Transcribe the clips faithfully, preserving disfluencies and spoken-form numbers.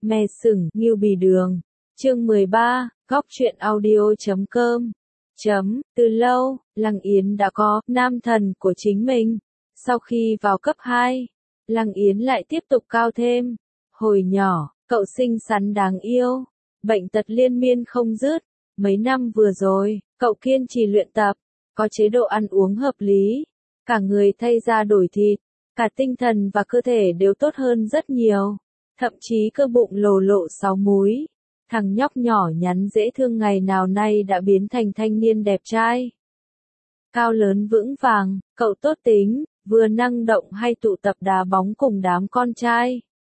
Me sừng, Ngưu Bì Đường. Chương mười ba, góc truyện audio chấm com. Chấm, từ lâu, Lăng Yến đã có nam thần của chính mình. Sau khi vào cấp hai, Lăng Yến lại tiếp tục cao thêm. Hồi nhỏ, cậu xinh xắn đáng yêu, bệnh tật liên miên không dứt. Mấy năm vừa rồi, cậu kiên trì luyện tập, có chế độ ăn uống hợp lý, cả người thay da đổi thịt, cả tinh thần và cơ thể đều tốt hơn rất nhiều. Thậm chí cơ bụng lồ lộ sáu múi. Thằng nhóc nhỏ nhắn dễ thương ngày nào nay đã biến thành thanh niên đẹp trai. Cao lớn vững vàng, cậu tốt tính, vừa năng động hay tụ tập đá bóng cùng đám con trai.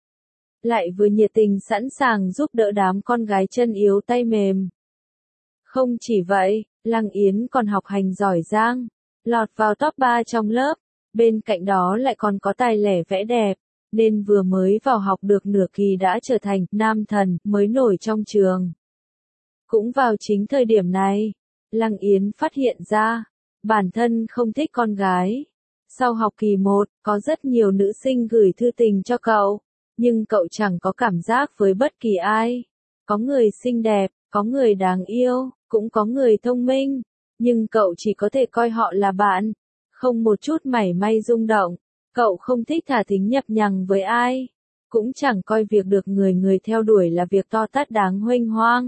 Lại vừa nhiệt tình sẵn sàng giúp đỡ đám con gái chân yếu tay mềm. Không chỉ vậy, Lăng Yến còn học hành giỏi giang, lọt vào top ba trong lớp, bên cạnh đó lại còn có tài lẻ vẽ đẹp, nên vừa mới vào học được nửa kỳ đã trở thành nam thần mới nổi trong trường. Cũng vào chính thời điểm này, Lăng Yến phát hiện ra, bản thân không thích con gái. Sau học kỳ một, có rất nhiều nữ sinh gửi thư tình cho cậu, nhưng cậu chẳng có cảm giác với bất kỳ ai. Có người xinh đẹp, có người đáng yêu, cũng có người thông minh, nhưng cậu chỉ có thể coi họ là bạn, không một chút mảy may rung động. Cậu không thích thả thính nhập nhằng với ai, cũng chẳng coi việc được người người theo đuổi là việc to tát đáng huênh hoang.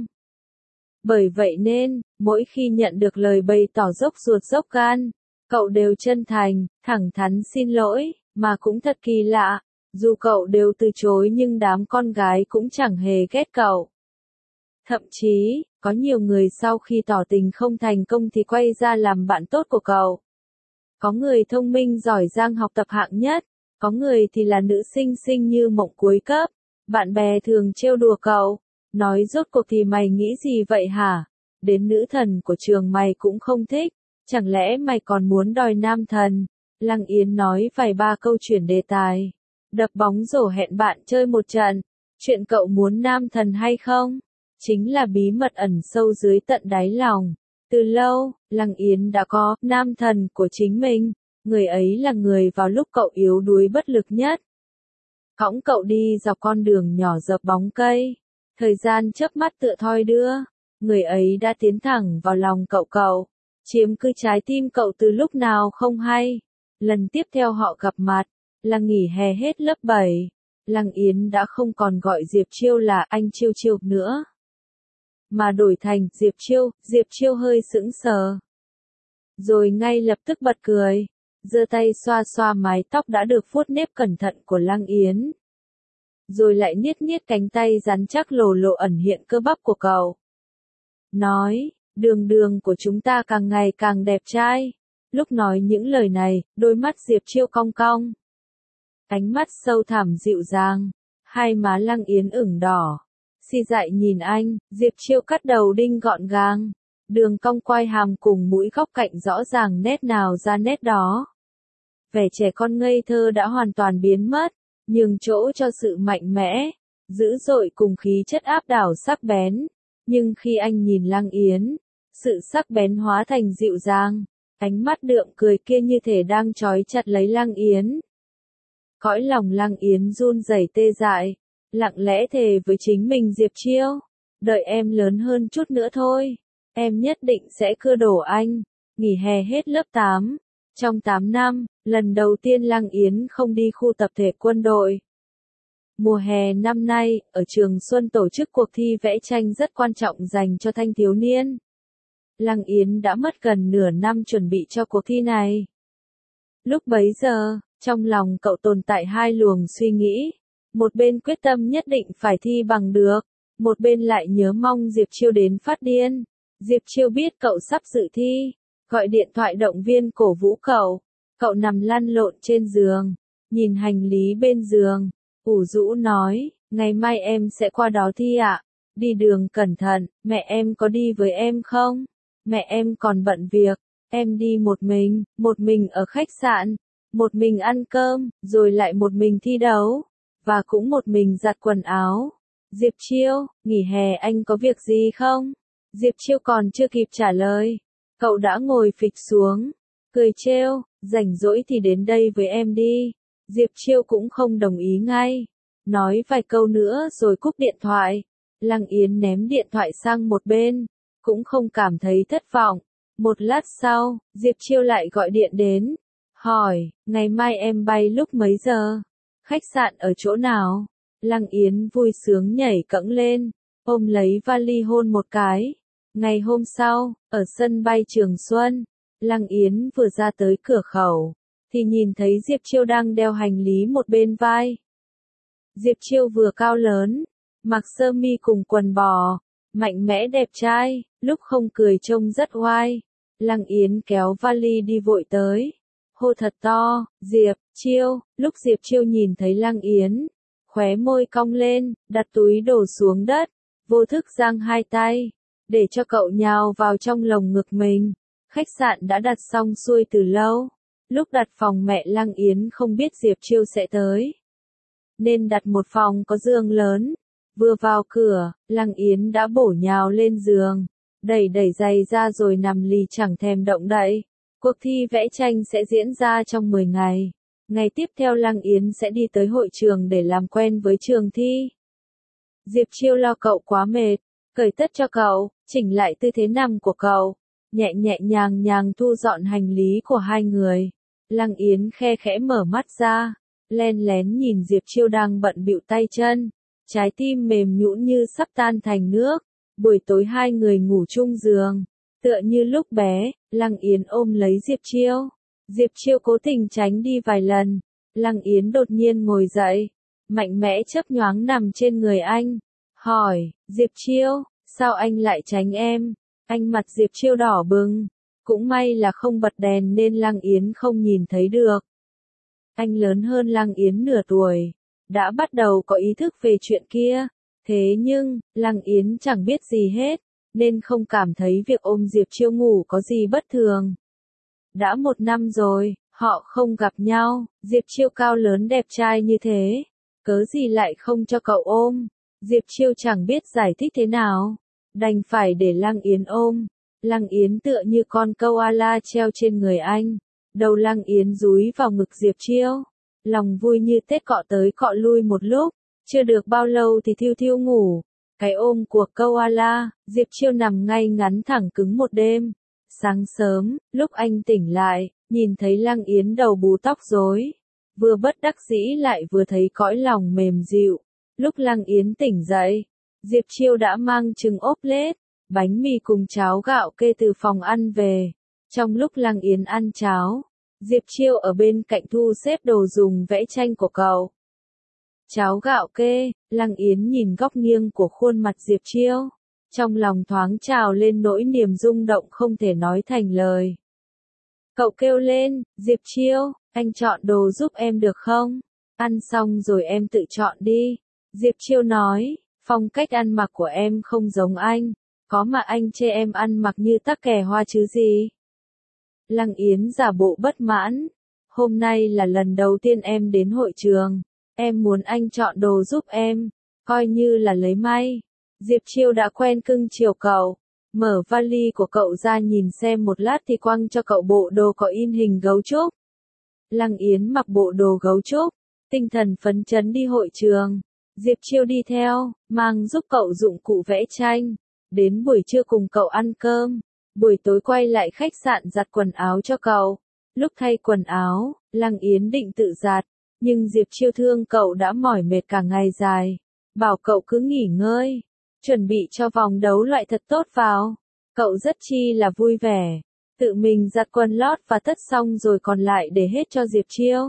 Bởi vậy nên, mỗi khi nhận được lời bày tỏ dốc ruột dốc gan, cậu đều chân thành, thẳng thắn xin lỗi, mà cũng thật kỳ lạ, dù cậu đều từ chối nhưng đám con gái cũng chẳng hề ghét cậu. Thậm chí, có nhiều người sau khi tỏ tình không thành công thì quay ra làm bạn tốt của cậu. Có người thông minh giỏi giang học tập hạng nhất, có người thì là nữ sinh xinh như mộng cuối cấp. Bạn bè thường trêu đùa cậu, nói rốt cuộc thì mày nghĩ gì vậy hả? Đến nữ thần của trường mày cũng không thích, chẳng lẽ mày còn muốn đòi nam thần? Lăng Yến nói vài ba câu chuyển đề tài, đập bóng rổ hẹn bạn chơi một trận. Chuyện cậu muốn nam thần hay không? Chính là bí mật ẩn sâu dưới tận đáy lòng. Từ lâu, Lăng Yến đã có nam thần của chính mình, người ấy là người vào lúc cậu yếu đuối bất lực nhất. Cõng cậu đi dọc con đường nhỏ dợp bóng cây, thời gian chớp mắt tựa thoi đưa, người ấy đã tiến thẳng vào lòng cậu cậu, chiếm cứ trái tim cậu từ lúc nào không hay. Lần tiếp theo họ gặp mặt, là nghỉ hè hết lớp bảy, Lăng Yến đã không còn gọi Diệp Chiêu là anh Chiêu Chiêu nữa, mà đổi thành Diệp Chiêu. Diệp Chiêu hơi sững sờ, rồi ngay lập tức bật cười, giơ tay xoa xoa mái tóc đã được vuốt nếp cẩn thận của Lăng Yến, rồi lại niết niết cánh tay rắn chắc lồ lộ ẩn hiện cơ bắp của cậu. Nói, đường đường của chúng ta càng ngày càng đẹp trai. Lúc nói những lời này, đôi mắt Diệp Chiêu cong cong, ánh mắt sâu thẳm dịu dàng, hai má Lăng Yến ửng đỏ. Si dại nhìn anh, Diệp Chiêu cắt đầu đinh gọn gàng, đường cong quai hàm cùng mũi góc cạnh rõ ràng nét nào ra nét đó. Vẻ trẻ con ngây thơ đã hoàn toàn biến mất, nhường chỗ cho sự mạnh mẽ, dữ dội cùng khí chất áp đảo sắc bén. Nhưng khi anh nhìn Lăng Yến, sự sắc bén hóa thành dịu dàng, ánh mắt đượm cười kia như thể đang trói chặt lấy Lăng Yến. Cõi lòng Lăng Yến run rẩy tê dại, lặng lẽ thề với chính mình Diệp Chiêu, đợi em lớn hơn chút nữa thôi, em nhất định sẽ cưa đổ anh. Nghỉ hè hết lớp tám, trong tám năm, lần đầu tiên Lăng Yến không đi khu tập thể quân đội. Mùa hè năm nay, ở trường Xuân tổ chức cuộc thi vẽ tranh rất quan trọng dành cho thanh thiếu niên. Lăng Yến đã mất gần nửa năm chuẩn bị cho cuộc thi này. Lúc bấy giờ, trong lòng cậu tồn tại hai luồng suy nghĩ. Một bên quyết tâm nhất định phải thi bằng được, một bên lại nhớ mong Diệp Chiêu đến phát điên. Diệp Chiêu biết cậu sắp dự thi, gọi điện thoại động viên cổ vũ cậu. Cậu nằm lăn lộn trên giường, nhìn hành lý bên giường, ủ rũ nói, ngày mai em sẽ qua đó thi ạ. Đi đường cẩn thận, mẹ em có đi với em không? Mẹ em còn bận việc, em đi một mình, một mình ở khách sạn, một mình ăn cơm, rồi lại một mình thi đấu. Và cũng một mình giặt quần áo. Diệp Chiêu, nghỉ hè anh có việc gì không? Diệp Chiêu còn chưa kịp trả lời, cậu đã ngồi phịch xuống, cười trêu, rảnh rỗi thì đến đây với em đi. Diệp Chiêu cũng không đồng ý ngay, nói vài câu nữa rồi cúp điện thoại. Lăng Yến ném điện thoại sang một bên, cũng không cảm thấy thất vọng. Một lát sau, Diệp Chiêu lại gọi điện đến, hỏi, ngày mai em bay lúc mấy giờ? Khách sạn ở chỗ nào? Lăng Yến vui sướng nhảy cẫng lên, ôm lấy vali hôn một cái. Ngày hôm sau, ở sân bay Trường Xuân, Lăng Yến vừa ra tới cửa khẩu, thì nhìn thấy Diệp Chiêu đang đeo hành lý một bên vai. Diệp Chiêu vừa cao lớn, mặc sơ mi cùng quần bò, mạnh mẽ đẹp trai, lúc không cười trông rất oai. Lăng Yến kéo vali đi vội tới, hô thật to, Diệp Chiêu. Lúc Diệp Chiêu nhìn thấy Lăng Yến, khóe môi cong lên, đặt túi đồ xuống đất, vô thức giang hai tay, để cho cậu nhào vào trong lồng ngực mình. Khách sạn đã đặt xong xuôi từ lâu. Lúc đặt phòng mẹ Lăng Yến không biết Diệp Chiêu sẽ tới, nên đặt một phòng có giường lớn. Vừa vào cửa, Lăng Yến đã bổ nhào lên giường, đẩy đẩy giày ra rồi nằm lì chẳng thèm động đậy. Cuộc thi vẽ tranh sẽ diễn ra trong mười ngày. Ngày tiếp theo Lăng Yến sẽ đi tới hội trường để làm quen với trường thi. Diệp Chiêu lo cậu quá mệt, cởi tất cho cậu, chỉnh lại tư thế nằm của cậu, nhẹ nhẹ nhàng nhàng thu dọn hành lý của hai người. Lăng Yến khe khẽ mở mắt ra, len lén nhìn Diệp Chiêu đang bận bịu tay chân, trái tim mềm nhũn như sắp tan thành nước. Buổi tối hai người ngủ chung giường, tựa như lúc bé. Lăng Yến ôm lấy Diệp Chiêu. Diệp Chiêu cố tình tránh đi vài lần. Lăng Yến đột nhiên ngồi dậy, mạnh mẽ chớp nhoáng nằm trên người anh, hỏi, Diệp Chiêu, sao anh lại tránh em? Anh mặt Diệp Chiêu đỏ bừng, cũng may là không bật đèn nên Lăng Yến không nhìn thấy được. Anh lớn hơn Lăng Yến nửa tuổi, đã bắt đầu có ý thức về chuyện kia. Thế nhưng, Lăng Yến chẳng biết gì hết, nên không cảm thấy việc ôm Diệp Chiêu ngủ có gì bất thường. Đã một năm rồi, họ không gặp nhau, Diệp Chiêu cao lớn đẹp trai như thế, cớ gì lại không cho cậu ôm? Diệp Chiêu chẳng biết giải thích thế nào, đành phải để Lăng Yến ôm. Lăng Yến tựa như con koala treo trên người anh, đầu Lăng Yến dúi vào ngực Diệp Chiêu, lòng vui như Tết cọ tới cọ lui một lúc, chưa được bao lâu thì thiêu thiêu ngủ. Cái ôm của koala, Diệp Chiêu nằm ngay ngắn thẳng cứng một đêm. Sáng sớm, lúc anh tỉnh lại, nhìn thấy Lăng Yến đầu bù tóc rối, vừa bất đắc dĩ lại vừa thấy cõi lòng mềm dịu. Lúc Lăng Yến tỉnh dậy, Diệp Chiêu đã mang trứng ốp lết, bánh mì cùng cháo gạo kê từ phòng ăn về. Trong lúc Lăng Yến ăn cháo, Diệp Chiêu ở bên cạnh thu xếp đồ dùng vẽ tranh của cậu. Cháo gạo kê, Lăng Yến nhìn góc nghiêng của khuôn mặt Diệp Chiêu, trong lòng thoáng trào lên nỗi niềm rung động không thể nói thành lời. Cậu kêu lên, Diệp Chiêu, anh chọn đồ giúp em được không? Ăn xong rồi em tự chọn đi. Diệp Chiêu nói, phong cách ăn mặc của em không giống anh, có mà anh chê em ăn mặc như tắc kè hoa chứ gì. Lăng Yến giả bộ bất mãn, hôm nay là lần đầu tiên em đến hội trường, em muốn anh chọn đồ giúp em, coi như là lấy may. Diệp Chiêu đã quen cưng chiều cậu, mở vali của cậu ra nhìn xem một lát thì quăng cho cậu bộ đồ có in hình gấu trúc. Lăng Yến mặc bộ đồ gấu trúc, tinh thần phấn chấn đi hội trường. Diệp Chiêu đi theo, mang giúp cậu dụng cụ vẽ tranh. Đến buổi trưa cùng cậu ăn cơm, buổi tối quay lại khách sạn giặt quần áo cho cậu. Lúc thay quần áo, Lăng Yến định tự giặt, nhưng Diệp Chiêu thương cậu đã mỏi mệt cả ngày dài, bảo cậu cứ nghỉ ngơi, chuẩn bị cho vòng đấu loại thật tốt vào. Cậu rất chi là vui vẻ, tự mình giặt quần lót và tất xong rồi còn lại để hết cho Diệp Chiêu.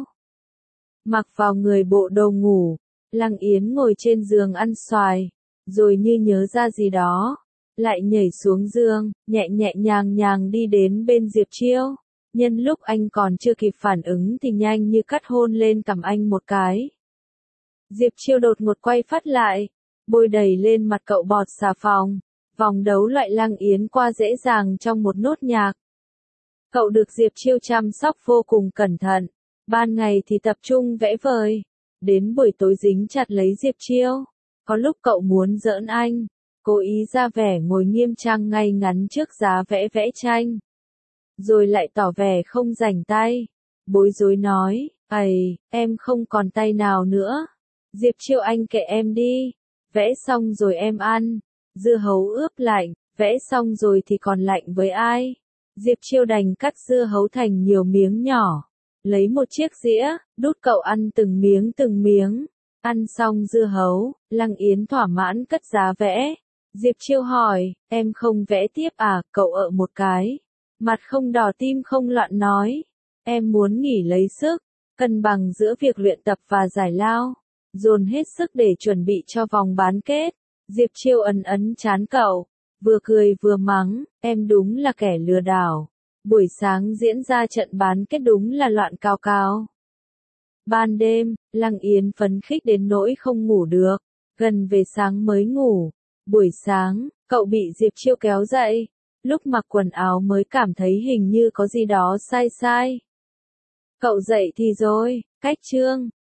Mặc vào người bộ đồ ngủ, Lăng Yến ngồi trên giường ăn xoài, rồi như nhớ ra gì đó, lại nhảy xuống giường, nhẹ nhẹ nhàng nhàng đi đến bên Diệp Chiêu. Nhân lúc anh còn chưa kịp phản ứng thì nhanh như cắt hôn lên cằm anh một cái. Diệp Chiêu đột ngột quay phát lại, bôi đầy lên mặt cậu bọt xà phòng. Vòng đấu loại Lăng Yến qua dễ dàng trong một nốt nhạc. Cậu được Diệp Chiêu chăm sóc vô cùng cẩn thận, ban ngày thì tập trung vẽ vời, đến buổi tối dính chặt lấy Diệp Chiêu. Có lúc cậu muốn giỡn anh, cố ý ra vẻ ngồi nghiêm trang ngay ngắn trước giá vẽ vẽ tranh, rồi lại tỏ vẻ không rảnh tay, bối rối nói, ầy, em không còn tay nào nữa. Diệp Chiêu anh kệ em đi. Vẽ xong rồi em ăn. Dưa hấu ướp lạnh, vẽ xong rồi thì còn lạnh với ai? Diệp Chiêu đành cắt dưa hấu thành nhiều miếng nhỏ. Lấy một chiếc dĩa, đút cậu ăn từng miếng từng miếng. Ăn xong dưa hấu, Lăng Yến thỏa mãn cất giá vẽ. Diệp Chiêu hỏi, em không vẽ tiếp à? Cậu ợ một cái. Mặt không đỏ tim không loạn nói. Em muốn nghỉ lấy sức, cân bằng giữa việc luyện tập và giải lao. Dồn hết sức để chuẩn bị cho vòng bán kết. Diệp Chiêu ấn ấn chán cậu. Vừa cười vừa mắng, em đúng là kẻ lừa đảo. Buổi sáng diễn ra trận bán kết đúng là loạn cao cao. Ban đêm, Lăng Yến phấn khích đến nỗi không ngủ được. Gần về sáng mới ngủ. Buổi sáng, cậu bị Diệp Chiêu kéo dậy. Lúc mặc quần áo mới cảm thấy hình như có gì đó sai sai. Cậu dậy thì rồi, cách chương.